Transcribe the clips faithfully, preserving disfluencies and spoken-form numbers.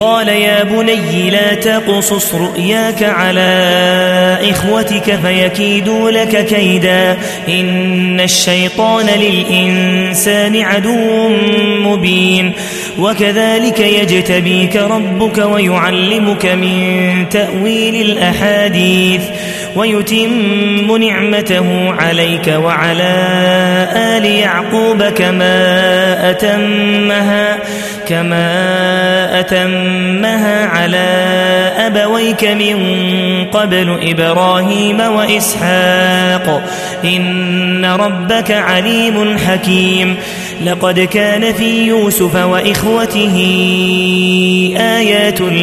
قال يا بني لا تقصص رؤياك على إخوتك فيكيدوا لك كيدا إن الشيطان للإنسان عدو مبين وكذلك يجتبيك ربك ويعلمك من تأويل الأحاديث ويتم نعمته عليك وعلى آل يعقوب كما أتمها كما أتمها على أبويك من قبل إبراهيم وإسحاق إن ربك عليم حكيم لقد كان في يوسف وإخوته آيات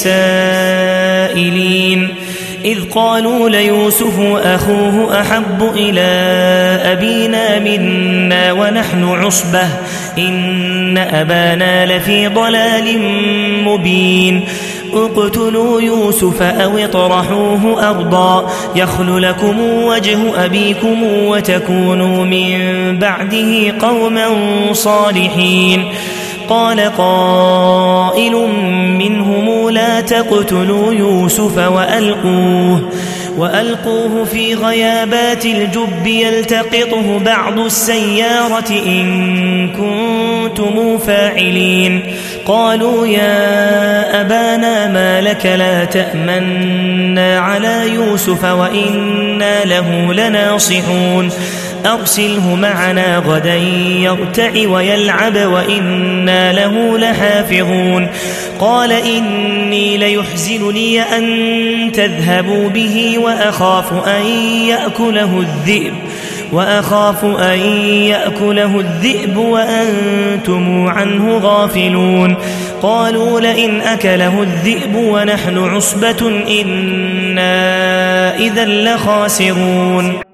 للسائلين إذ قالوا ليوسف أخوه أحب إلى أبينا منا ونحن عصبة إن أبانا لفي ضلال مبين اقتلوا يوسف أو اطرحوه أرضا يخل لكم وجه أبيكم وتكونوا من بعده قوما صالحين قال قائل منهم لا تقتلوا يوسف وألقوه, وألقوه في غيابات الجب يلتقطه بعض السيارة إن كنتم فاعلين قالوا يا أبانا ما لك لا تأمنا على يوسف وإنا له لناصحون أرسله معنا غدا يرتع ويلعب وإنا له لحافظون قال إني ليحزنني أن تذهبوا به وأخاف أن يأكله الذئب وأخاف أن يأكله الذئب وأنتم عنه غافلون قالوا لئن أكله الذئب ونحن عصبة إنا إذا لخاسرون